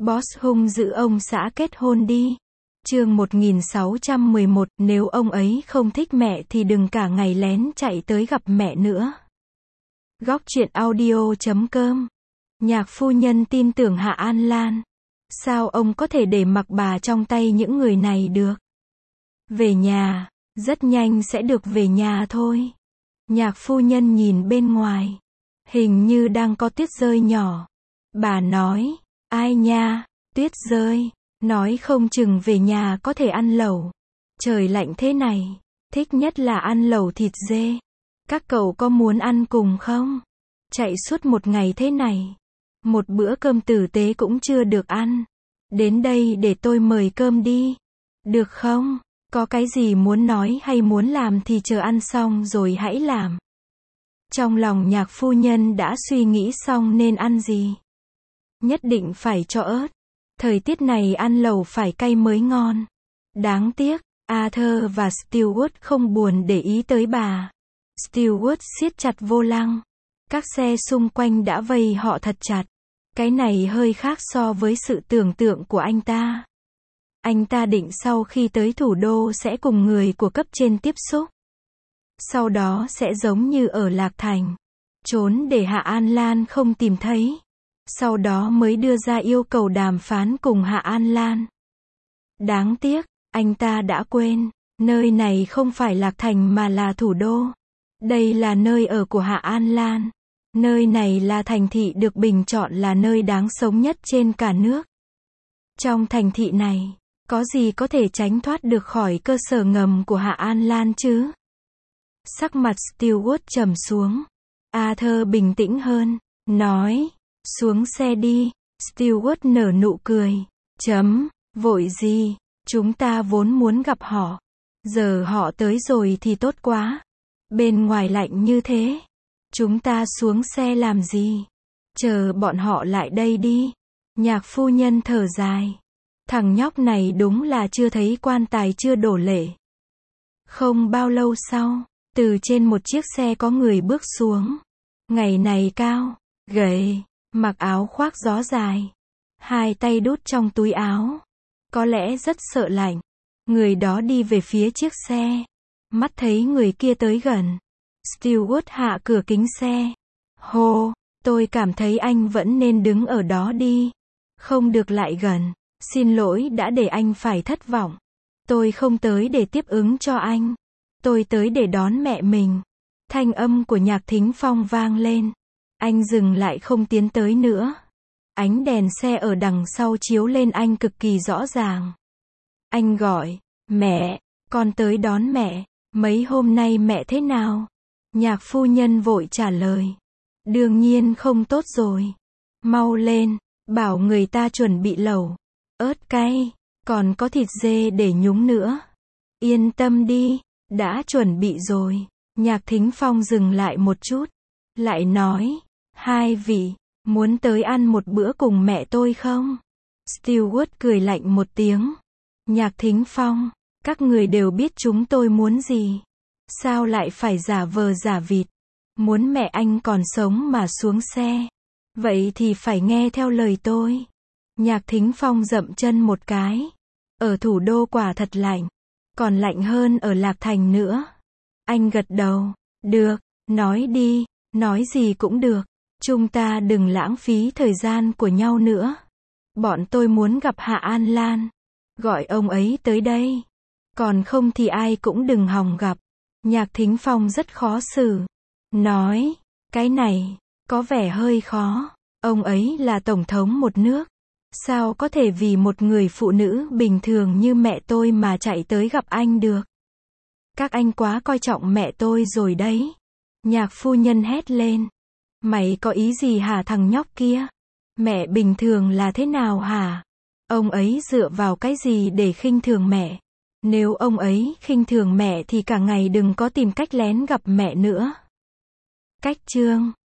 Boss hung dữ ông xã kết hôn đi. Chương 1611, nếu ông ấy không thích mẹ thì đừng cả ngày lén chạy tới gặp mẹ nữa. Góc truyện audio.com. Nhạc phu nhân tin tưởng Hạ An Lan. Sao ông có thể để mặc bà trong tay những người này được? Về nhà, rất nhanh sẽ được về nhà thôi. Nhạc phu nhân nhìn bên ngoài. Hình như đang có tuyết rơi nhỏ. Bà nói, ai nha, tuyết rơi, nói không chừng về nhà có thể ăn lẩu. Trời lạnh thế này, thích nhất là ăn lẩu thịt dê. Các cậu có muốn ăn cùng không? Chạy suốt một ngày thế này, một bữa cơm tử tế cũng chưa được ăn. Đến đây để tôi mời cơm đi. Được không? Có cái gì muốn nói hay muốn làm thì chờ ăn xong rồi hãy làm. Trong lòng nhạc phu nhân đã suy nghĩ xong nên ăn gì. Nhất định phải cho ớt. Thời tiết này ăn lẩu phải cay mới ngon. Đáng tiếc, Arthur và Stewart không buồn để ý tới bà. Stewart siết chặt vô lăng. Các xe xung quanh đã vây họ thật chặt. Cái này hơi khác so với sự tưởng tượng của anh ta. Anh ta định sau khi tới thủ đô sẽ cùng người của cấp trên tiếp xúc. Sau đó sẽ giống như ở Lạc Thành. Trốn để Hạ An Lan không tìm thấy. Sau đó mới đưa ra yêu cầu đàm phán cùng Hạ An Lan. Đáng tiếc, anh ta đã quên. Nơi này không phải Lạc Thành mà là thủ đô. Đây là nơi ở của Hạ An Lan. Nơi này là thành thị được bình chọn là nơi đáng sống nhất trên cả nước. Trong thành thị này, có gì có thể tránh thoát được khỏi cơ sở ngầm của Hạ An Lan chứ? Sắc mặt Stewart trầm xuống. Arthur bình tĩnh hơn, nói, xuống xe đi. Stewart nở nụ cười. Vội gì, chúng ta vốn muốn gặp họ. Giờ họ tới rồi thì tốt quá. Bên ngoài lạnh như thế. Chúng ta xuống xe làm gì? Chờ bọn họ lại đây đi. Nhạc phu nhân thở dài. Thằng nhóc này đúng là chưa thấy quan tài chưa đổ lệ. Không bao lâu sau, từ trên một chiếc xe có người bước xuống. Ngày này cao, gầy, mặc áo khoác gió dài. Hai tay đút trong túi áo. Có lẽ rất sợ lạnh. Người đó đi về phía chiếc xe. Mắt thấy người kia tới gần. Stewart hạ cửa kính xe. Hô, tôi cảm thấy anh vẫn nên đứng ở đó đi. Không được lại gần. Xin lỗi đã để anh phải thất vọng. Tôi không tới để tiếp ứng cho anh. Tôi tới để đón mẹ mình. Thanh âm của Nhạc Thính Phong vang lên. Anh dừng lại không tiến tới nữa. Ánh đèn xe ở đằng sau chiếu lên anh cực kỳ rõ ràng. Anh gọi, mẹ, con tới đón mẹ. Mấy hôm nay mẹ thế nào? Nhạc phu nhân vội trả lời. Đương nhiên không tốt rồi. Mau lên, bảo người ta chuẩn bị lẩu, ớt cay, còn có thịt dê để nhúng nữa. Yên tâm đi, đã chuẩn bị rồi. Nhạc Thính Phong dừng lại một chút. Lại nói, hai vị, muốn tới ăn một bữa cùng mẹ tôi không? Stewart cười lạnh một tiếng. Nhạc Thính Phong, các người đều biết chúng tôi muốn gì. Sao lại phải giả vờ giả vịt? Muốn mẹ anh còn sống mà xuống xe. Vậy thì phải nghe theo lời tôi. Nhạc Thính Phong dậm chân một cái. Ở thủ đô quả thật lạnh. Còn lạnh hơn ở Lạc Thành nữa. Anh gật đầu. Được, nói đi, nói gì cũng được. Chúng ta đừng lãng phí thời gian của nhau nữa. Bọn tôi muốn gặp Hạ An Lan. Gọi ông ấy tới đây. Còn không thì ai cũng đừng hòng gặp. Nhạc Thính Phong rất khó xử. Nói, cái này, có vẻ hơi khó. Ông ấy là tổng thống một nước. Sao có thể vì một người phụ nữ bình thường như mẹ tôi mà chạy tới gặp anh được? Các anh quá coi trọng mẹ tôi rồi đấy. Nhạc phu nhân hét lên. Mày có ý gì hả thằng nhóc kia? Mẹ bình thường là thế nào hả? Ông ấy dựa vào cái gì để khinh thường mẹ? Nếu ông ấy khinh thường mẹ thì cả ngày đừng có tìm cách lén gặp mẹ nữa. Cách chương